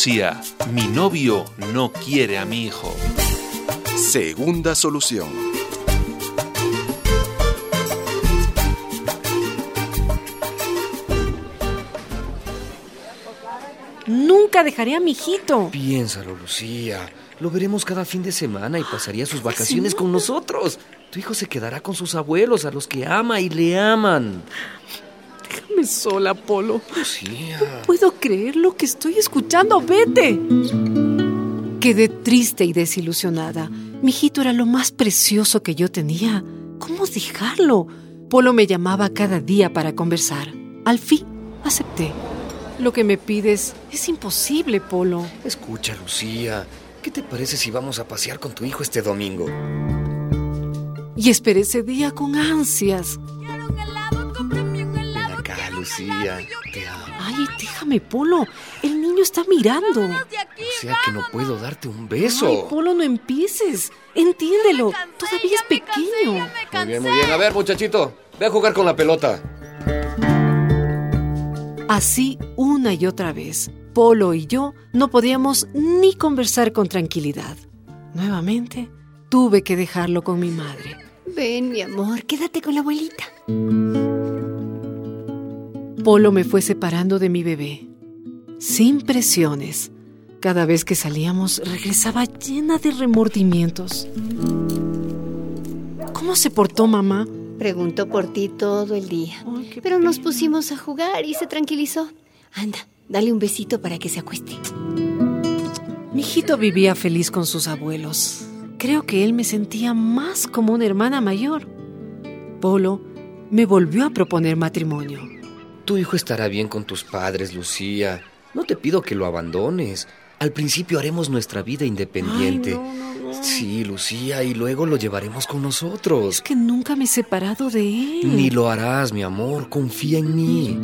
Lucía, mi novio no quiere a mi hijo. Segunda solución. Nunca dejaré a mi hijito. Piénsalo, Lucía. Lo veremos cada fin de semana y pasaría sus vacaciones con nosotros. Tu hijo se quedará con sus abuelos, a los que ama y le aman. Déjame sola, Polo. Lucía. No puedo creer lo que estoy escuchando. ¡Vete! Quedé triste y desilusionada. Mi hijito era lo más precioso que yo tenía. ¿Cómo dejarlo? Polo me llamaba cada día para conversar. Al fin, acepté. Lo que me pides es imposible, Polo. Escucha, Lucía. ¿Qué te parece si vamos a pasear con tu hijo este domingo? Y esperé ese día con ansias. Ven acá, Lucía. Te amo. Ay, déjame, Polo. El niño está mirando. O sea que no puedo darte un beso. Ay, Polo, no empieces. Entiéndelo. Todavía es pequeño. Muy bien, muy bien. A ver, muchachito, ve a jugar con la pelota. Así, una y otra vez, Polo y yo no podíamos ni conversar con tranquilidad. Nuevamente, tuve que dejarlo con mi madre. Ven, mi amor, quédate con la abuelita. Polo me fue separando de mi bebé, sin presiones. Cada vez que salíamos, regresaba llena de remordimientos. ¿Cómo se portó mamá? Preguntó por ti todo el día. Ay, pero nos pusimos a jugar y se tranquilizó. Anda, dale un besito para que se acueste. Mi hijito vivía feliz con sus abuelos. Creo que él me sentía más como una hermana mayor. Polo me volvió a proponer matrimonio. Tu hijo estará bien con tus padres, Lucía. No te pido que lo abandones. Al principio haremos nuestra vida independiente. Ay, no. Sí, Lucía, y luego lo llevaremos con nosotros. Es que nunca me he separado de él. Ni lo harás, mi amor. Confía en mí.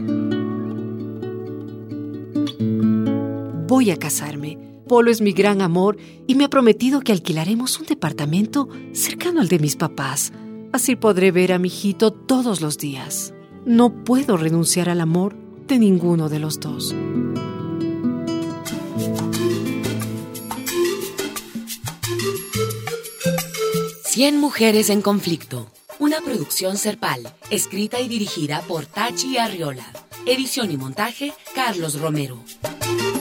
Voy a casarme. Polo es mi gran amor y me ha prometido que alquilaremos un departamento cercano al de mis papás. Así podré ver a mi hijito todos los días. No puedo renunciar al amor de ninguno de los dos. Cien mujeres en conflicto. Una producción Serpal, escrita y dirigida por Tachi Arriola. Edición y montaje, Carlos Romero.